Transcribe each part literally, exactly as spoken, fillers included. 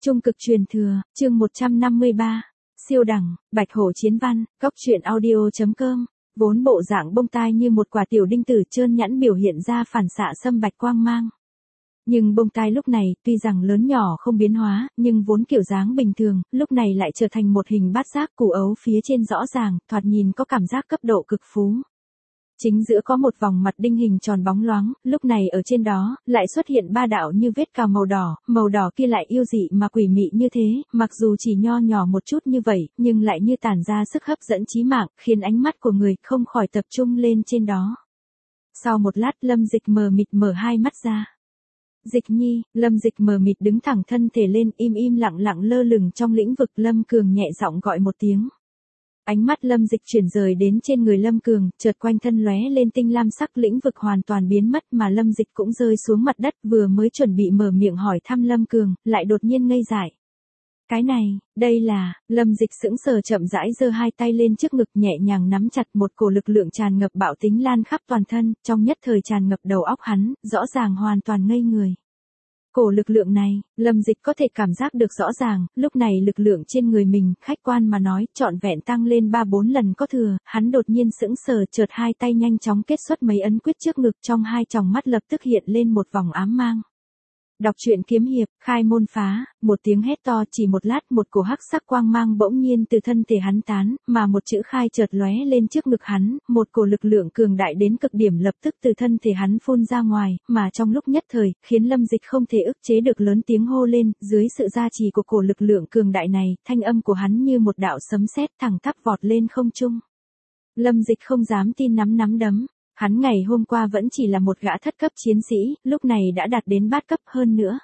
Trung cực truyền thừa, chương một trăm năm mươi ba. Siêu đẳng, Bạch Hổ chiến văn, Cóc truyện audio chấm com. Vốn bộ dạng bông tai như một quả tiểu đinh tử trơn nhẵn biểu hiện ra phản xạ sâm bạch quang mang. Nhưng bông tai lúc này, tuy rằng lớn nhỏ không biến hóa, nhưng vốn kiểu dáng bình thường, lúc này lại trở thành một hình bát giác củ ấu phía trên rõ ràng, thoạt nhìn có cảm giác cấp độ cực phú. Chính giữa có một vòng mặt đinh hình tròn bóng loáng, lúc này ở trên đó, lại xuất hiện ba đạo như vết cào màu đỏ, màu đỏ kia lại yêu dị mà quỷ mị như thế, mặc dù chỉ nho nhỏ một chút như vậy, nhưng lại như tản ra sức hấp dẫn chí mạng, khiến ánh mắt của người không khỏi tập trung lên trên đó. Sau một lát Lâm Dịch mờ mịt mở hai mắt ra. Dịch nhi, Lâm Dịch mờ mịt đứng thẳng thân thể lên im im lặng lặng lơ lửng trong lĩnh vực. Lâm Cường nhẹ giọng gọi một tiếng. Ánh mắt Lâm Dịch chuyển rời đến trên người Lâm Cường, chợt quanh thân lóe lên tinh lam sắc, lĩnh vực hoàn toàn biến mất mà Lâm Dịch cũng rơi xuống mặt đất, vừa mới chuẩn bị mở miệng hỏi thăm Lâm Cường, lại đột nhiên ngây dại. Cái này, đây là, Lâm Dịch sững sờ chậm rãi giơ hai tay lên trước ngực nhẹ nhàng nắm chặt, một cổ lực lượng tràn ngập bạo tính lan khắp toàn thân, trong nhất thời tràn ngập đầu óc hắn, rõ ràng hoàn toàn ngây người. Cổ lực lượng này, Lâm Dịch có thể cảm giác được rõ ràng, lúc này lực lượng trên người mình, khách quan mà nói, trọn vẹn tăng lên ba bốn lần có thừa, hắn đột nhiên sững sờ, chợt hai tay nhanh chóng kết xuất mấy ấn quyết trước ngực, trong hai tròng mắt lập tức hiện lên một vòng ám mang. Đọc truyện kiếm hiệp, khai môn phá, một tiếng hét to, chỉ một lát một cổ hắc sắc quang mang bỗng nhiên từ thân thể hắn tán, mà một chữ khai chợt lóe lên trước ngực hắn, một cổ lực lượng cường đại đến cực điểm lập tức từ thân thể hắn phun ra ngoài, mà trong lúc nhất thời, khiến Lâm Dịch không thể ức chế được lớn tiếng hô lên, dưới sự gia trì của cổ lực lượng cường đại này, thanh âm của hắn như một đạo sấm sét thẳng tắp vọt lên không trung. Lâm Dịch không dám tin nắm nắm đấm. Hắn ngày hôm qua vẫn chỉ là một gã thất cấp chiến sĩ, lúc này đã đạt đến bát cấp hơn nữa.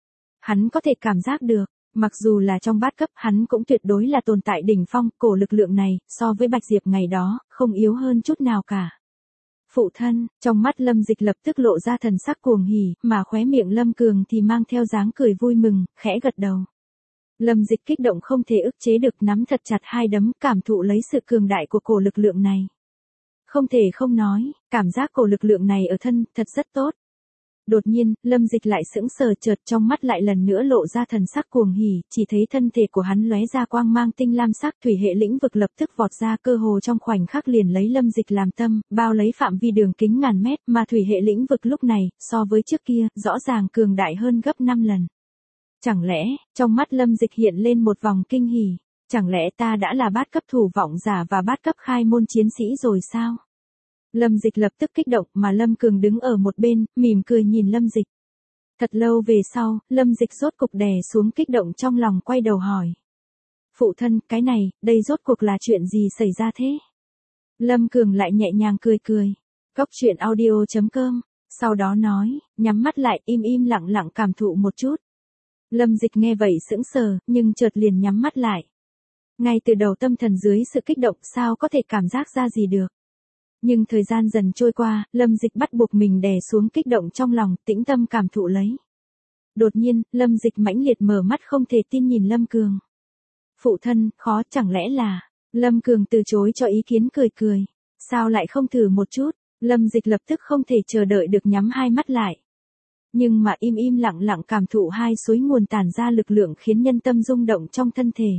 Hắn có thể cảm giác được, mặc dù là trong bát cấp hắn cũng tuyệt đối là tồn tại đỉnh phong, cổ lực lượng này, so với Bạch Diệp ngày đó, không yếu hơn chút nào cả. Phụ thân, trong mắt Lâm Dịch lập tức lộ ra thần sắc cuồng hỉ, mà khóe miệng Lâm Cường thì mang theo dáng cười vui mừng, khẽ gật đầu. Lâm Dịch kích động không thể ức chế được, nắm thật chặt hai đấm, cảm thụ lấy sự cường đại của cổ lực lượng này. Không thể không nói, cảm giác cổ lực lượng này ở thân, thật rất tốt. Đột nhiên, Lâm Dịch lại sững sờ, chợt trong mắt lại lần nữa lộ ra thần sắc cuồng hỉ, chỉ thấy thân thể của hắn lóe ra quang mang tinh lam sắc, thủy hệ lĩnh vực lập tức vọt ra, cơ hồ trong khoảnh khắc liền lấy Lâm Dịch làm tâm, bao lấy phạm vi đường kính ngàn mét, mà thủy hệ lĩnh vực lúc này, so với trước kia, rõ ràng cường đại hơn gấp năm lần. Chẳng lẽ, trong mắt Lâm Dịch hiện lên một vòng kinh hỉ. Chẳng lẽ ta đã là bát cấp thủ vọng giả và bát cấp khai môn chiến sĩ rồi sao? Lâm Dịch lập tức kích động, mà Lâm Cường đứng ở một bên, mỉm cười nhìn Lâm Dịch. Thật lâu về sau, Lâm Dịch rốt cục đè xuống kích động trong lòng, quay đầu hỏi. Phụ thân, cái này, đây rốt cuộc là chuyện gì xảy ra thế? Lâm Cường lại nhẹ nhàng cười cười. Cóc truyện audio chấm com. Sau đó nói, nhắm mắt lại, im im lặng lặng cảm thụ một chút. Lâm Dịch nghe vậy sững sờ, nhưng chợt liền nhắm mắt lại. Ngay từ đầu tâm thần dưới sự kích động sao có thể cảm giác ra gì được. Nhưng thời gian dần trôi qua, Lâm Dịch bắt buộc mình đè xuống kích động trong lòng, tĩnh tâm cảm thụ lấy. Đột nhiên, Lâm Dịch mãnh liệt mở mắt không thể tin nhìn Lâm Cường. Phụ thân, khó, chẳng lẽ là... Lâm Cường từ chối cho ý kiến, cười cười. Sao lại không thử một chút? Lâm Dịch lập tức không thể chờ đợi được, nhắm hai mắt lại. Nhưng mà im im lặng lặng cảm thụ hai suối nguồn tản ra lực lượng khiến nhân tâm rung động trong thân thể.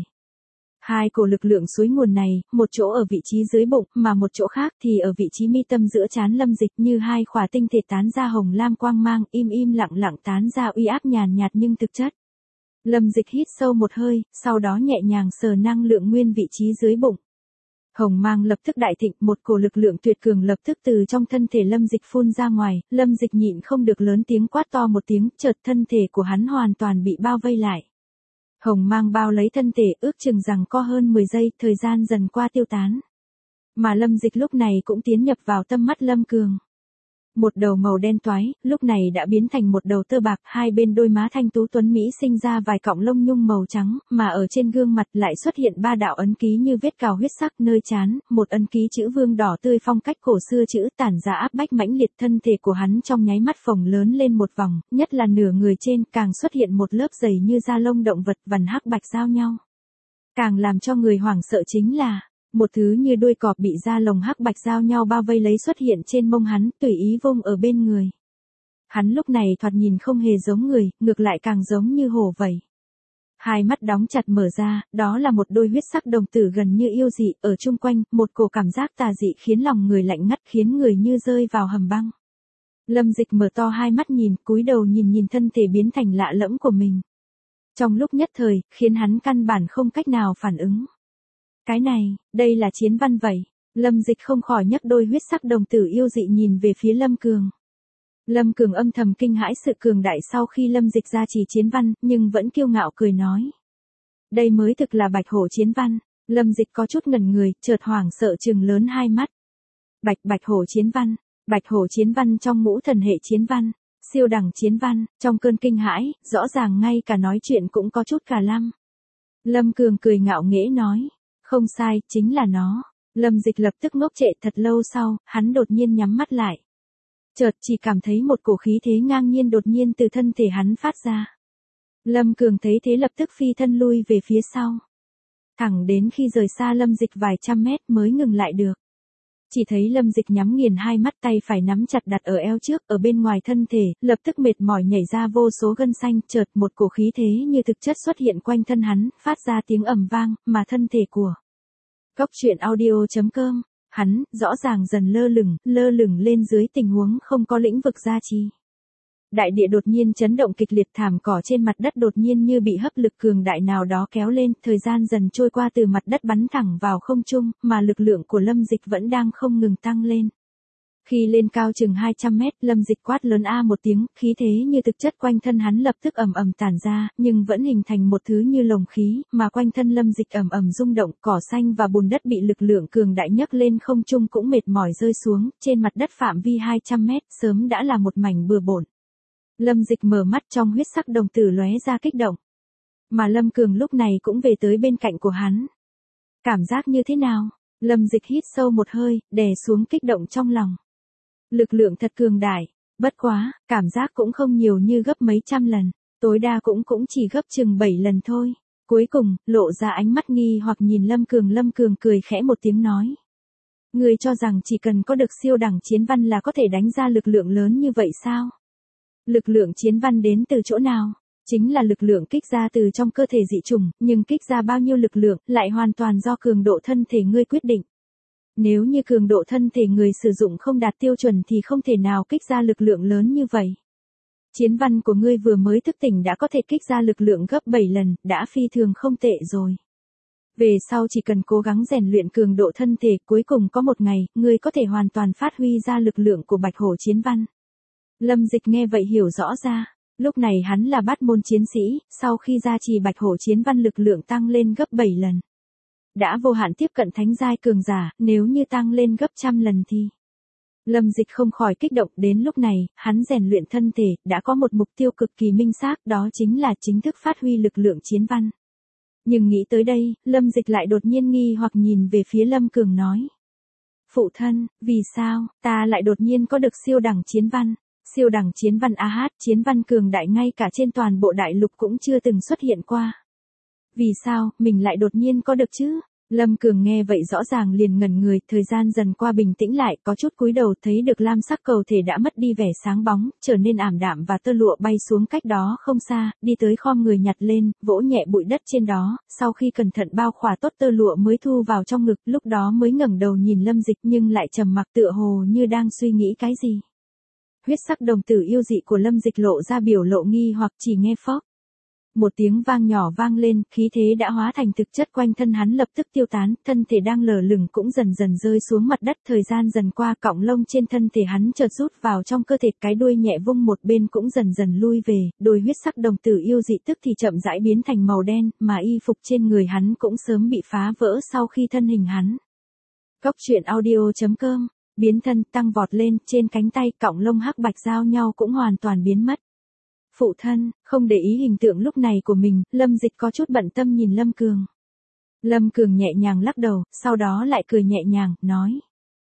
Hai cổ lực lượng suối nguồn này, một chỗ ở vị trí dưới bụng, mà một chỗ khác thì ở vị trí mi tâm giữa trán Lâm Dịch, như hai khỏa tinh thể tán ra hồng lam quang mang, im im lặng lặng tán ra uy áp nhàn nhạt nhưng thực chất. Lâm Dịch hít sâu một hơi, sau đó nhẹ nhàng sờ năng lượng nguyên vị trí dưới bụng. Hồng mang lập tức đại thịnh, một cổ lực lượng tuyệt cường lập tức từ trong thân thể Lâm Dịch phun ra ngoài, Lâm Dịch nhịn không được lớn tiếng quát to một tiếng, chợt thân thể của hắn hoàn toàn bị bao vây lại. Hồng mang bao lấy thân thể, ước chừng rằng có hơn mười giây, thời gian dần qua tiêu tán. Mà Lâm Dịch lúc này cũng tiến nhập vào tâm mắt Lâm Cường. Một đầu màu đen toái, lúc này đã biến thành một đầu tơ bạc, hai bên đôi má thanh tú tuấn Mỹ sinh ra vài cọng lông nhung màu trắng, mà ở trên gương mặt lại xuất hiện ba đạo ấn ký như vết cào huyết sắc, nơi trán, một ấn ký chữ vương đỏ tươi phong cách cổ xưa chữ tản ra áp bách mãnh liệt, thân thể của hắn trong nháy mắt phồng lớn lên một vòng, nhất là nửa người trên càng xuất hiện một lớp dày như da lông động vật vằn hắc bạch giao nhau. Càng làm cho người hoảng sợ chính là, một thứ như đuôi cọp bị da lồng hắc bạch giao nhau bao vây lấy xuất hiện trên mông hắn, tùy ý vung ở bên người. Hắn lúc này thoạt nhìn không hề giống người, ngược lại càng giống như hổ vậy. Hai mắt đóng chặt mở ra, đó là một đôi huyết sắc đồng tử gần như yêu dị, ở chung quanh, một cổ cảm giác tà dị khiến lòng người lạnh ngắt, khiến người như rơi vào hầm băng. Lâm Dịch mở to hai mắt nhìn, cúi đầu nhìn nhìn thân thể biến thành lạ lẫm của mình. Trong lúc nhất thời, khiến hắn căn bản không cách nào phản ứng. Cái này, đây là chiến văn vậy. Lâm Dịch không khỏi nhấc đôi huyết sắc đồng tử yêu dị nhìn về phía Lâm Cường. Lâm Cường âm thầm kinh hãi sự cường đại sau khi Lâm Dịch ra chỉ chiến văn, nhưng vẫn kiêu ngạo cười nói. Đây mới thực là bạch hổ chiến văn. Lâm Dịch có chút ngẩn người, chợt hoảng sợ trừng lớn hai mắt. Bạch bạch hổ chiến văn, bạch hổ chiến văn trong ngũ thần hệ chiến văn, siêu đẳng chiến văn, trong cơn kinh hãi, rõ ràng ngay cả nói chuyện cũng có chút cả lăm. Lâm Cường cười ngạo nghễ nói, không sai, chính là nó. Lâm Dịch lập tức ngốc trệ, thật lâu sau, hắn đột nhiên nhắm mắt lại. Chợt chỉ cảm thấy một cổ khí thế ngang nhiên đột nhiên từ thân thể hắn phát ra. Lâm Cường thấy thế lập tức phi thân lui về phía sau. Thẳng đến khi rời xa Lâm Dịch vài trăm mét mới ngừng lại được. Chỉ thấy Lâm Dịch nhắm nghiền hai mắt, tay phải nắm chặt đặt ở eo trước, ở bên ngoài thân thể, lập tức mệt mỏi nhảy ra vô số gân xanh, chợt một cổ khí thế như thực chất xuất hiện quanh thân hắn, phát ra tiếng ầm vang, mà thân thể của Cốc truyện audio chấm com, hắn, rõ ràng dần lơ lửng, lơ lửng lên dưới tình huống không có lĩnh vực gia trì. Đại địa đột nhiên chấn động kịch liệt, thảm cỏ trên mặt đất đột nhiên như bị hấp lực cường đại nào đó kéo lên, thời gian dần trôi qua từ mặt đất bắn thẳng vào không trung, mà lực lượng của Lâm Dịch vẫn đang không ngừng tăng lên. Khi lên cao chừng hai trăm mét, Lâm Dịch quát lớn a một tiếng, khí thế như thực chất quanh thân hắn lập tức ầm ầm tản ra, nhưng vẫn hình thành một thứ như lồng khí, mà quanh thân Lâm Dịch ầm ầm rung động, cỏ xanh và bùn đất bị lực lượng cường đại nhấc lên không trung cũng mệt mỏi rơi xuống, trên mặt đất phạm vi hai trăm mét, sớm đã là một mảnh bừa bộn. Lâm Dịch mở mắt, trong huyết sắc đồng tử lóe ra kích động. Mà Lâm Cường lúc này cũng về tới bên cạnh của hắn. Cảm giác như thế nào? Lâm Dịch hít sâu một hơi, đè xuống kích động trong lòng. Lực lượng thật cường đại, bất quá, cảm giác cũng không nhiều như gấp mấy trăm lần, tối đa cũng cũng chỉ gấp chừng bảy lần thôi. Cuối cùng, lộ ra ánh mắt nghi hoặc nhìn Lâm Cường. Lâm Cường cười khẽ một tiếng nói. Ngươi cho rằng chỉ cần có được siêu đẳng chiến văn là có thể đánh ra lực lượng lớn như vậy sao? Lực lượng chiến văn đến từ chỗ nào? Chính là lực lượng kích ra từ trong cơ thể dị chủng, nhưng kích ra bao nhiêu lực lượng, lại hoàn toàn do cường độ thân thể ngươi quyết định. Nếu như cường độ thân thể người sử dụng không đạt tiêu chuẩn thì không thể nào kích ra lực lượng lớn như vậy. Chiến văn của ngươi vừa mới thức tỉnh đã có thể kích ra lực lượng gấp bảy lần, đã phi thường không tệ rồi. Về sau chỉ cần cố gắng rèn luyện cường độ thân thể, cuối cùng có một ngày, ngươi có thể hoàn toàn phát huy ra lực lượng của bạch hổ chiến văn. Lâm Dịch nghe vậy hiểu rõ ra, lúc này hắn là bát môn chiến sĩ, sau khi gia trì bạch hổ chiến văn lực lượng tăng lên gấp bảy lần. Đã vô hạn tiếp cận thánh giai cường giả, nếu như tăng lên gấp trăm lần thì... Lâm Dịch không khỏi kích động, đến lúc này, hắn rèn luyện thân thể, đã có một mục tiêu cực kỳ minh xác, đó chính là chính thức phát huy lực lượng chiến văn. Nhưng nghĩ tới đây, Lâm Dịch lại đột nhiên nghi hoặc nhìn về phía Lâm Cường nói. Phụ thân, vì sao, ta lại đột nhiên có được siêu đẳng chiến văn? Siêu đẳng chiến văn a hát, chiến văn cường đại ngay cả trên toàn bộ đại lục cũng chưa từng xuất hiện qua. Vì sao, mình lại đột nhiên có được chứ? Lâm Cường nghe vậy rõ ràng liền ngẩn người, thời gian dần qua bình tĩnh lại, có chút cúi đầu thấy được lam sắc cầu thể đã mất đi vẻ sáng bóng, trở nên ảm đạm và tơ lụa bay xuống cách đó không xa, đi tới khom người nhặt lên, vỗ nhẹ bụi đất trên đó, sau khi cẩn thận bao khỏa tốt tơ lụa mới thu vào trong ngực, lúc đó mới ngẩng đầu nhìn Lâm Dịch nhưng lại trầm mặc tựa hồ như đang suy nghĩ cái gì. Huyết sắc đồng tử yêu dị của Lâm Dịch lộ ra biểu lộ nghi hoặc, chỉ nghe phốc. Một tiếng vang nhỏ vang lên, khí thế đã hóa thành thực chất, quanh thân hắn lập tức tiêu tán, thân thể đang lờ lửng cũng dần dần rơi xuống mặt đất, thời gian dần qua cọng lông trên thân thể hắn chợt rút vào trong cơ thể, cái đuôi nhẹ vung một bên cũng dần dần lui về, đôi huyết sắc đồng tử yêu dị tức thì chậm rãi biến thành màu đen, mà y phục trên người hắn cũng sớm bị phá vỡ sau khi thân hình hắn. Cốc truyện audio chấm com, biến thân tăng vọt lên, trên cánh tay cọng lông hắc bạch giao nhau cũng hoàn toàn biến mất. Phụ thân, không để ý hình tượng lúc này của mình, Lâm Dịch có chút bận tâm nhìn Lâm Cường. Lâm Cường nhẹ nhàng lắc đầu, sau đó lại cười nhẹ nhàng, nói.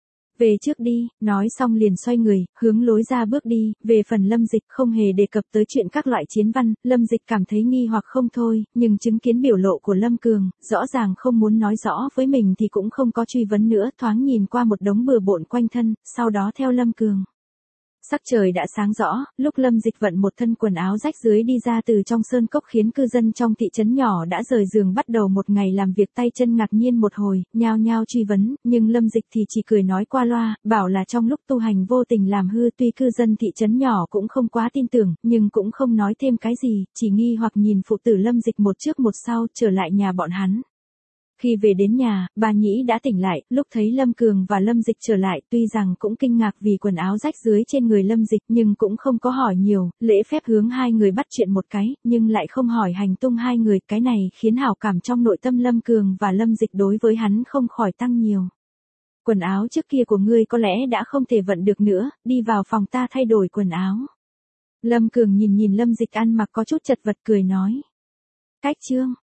Về trước đi, nói xong liền xoay người, hướng lối ra bước đi, về phần Lâm Dịch không hề đề cập tới chuyện các loại chiến văn, Lâm Dịch cảm thấy nghi hoặc không thôi, nhưng chứng kiến biểu lộ của Lâm Cường, rõ ràng không muốn nói rõ với mình thì cũng không có truy vấn nữa, thoáng nhìn qua một đống bừa bộn quanh thân, sau đó theo Lâm Cường. Sắc trời đã sáng rõ, lúc Lâm Dịch vận một thân quần áo rách rưới đi ra từ trong sơn cốc khiến cư dân trong thị trấn nhỏ đã rời giường bắt đầu một ngày làm việc tay chân ngạc nhiên một hồi, nhao nhao truy vấn, nhưng Lâm Dịch thì chỉ cười nói qua loa, bảo là trong lúc tu hành vô tình làm hư, tuy cư dân thị trấn nhỏ cũng không quá tin tưởng, nhưng cũng không nói thêm cái gì, chỉ nghi hoặc nhìn phụ tử Lâm Dịch một trước một sau trở lại nhà bọn hắn. Khi về đến nhà, bà Nhĩ đã tỉnh lại, lúc thấy Lâm Cường và Lâm Dịch trở lại, tuy rằng cũng kinh ngạc vì quần áo rách rưới trên người Lâm Dịch, nhưng cũng không có hỏi nhiều, lễ phép hướng hai người bắt chuyện một cái, nhưng lại không hỏi hành tung hai người, cái này khiến hảo cảm trong nội tâm Lâm Cường và Lâm Dịch đối với hắn không khỏi tăng nhiều. Quần áo trước kia của ngươi có lẽ đã không thể vận được nữa, đi vào phòng ta thay đổi quần áo. Lâm Cường nhìn nhìn Lâm Dịch ăn mặc có chút chật vật cười nói. Cách chương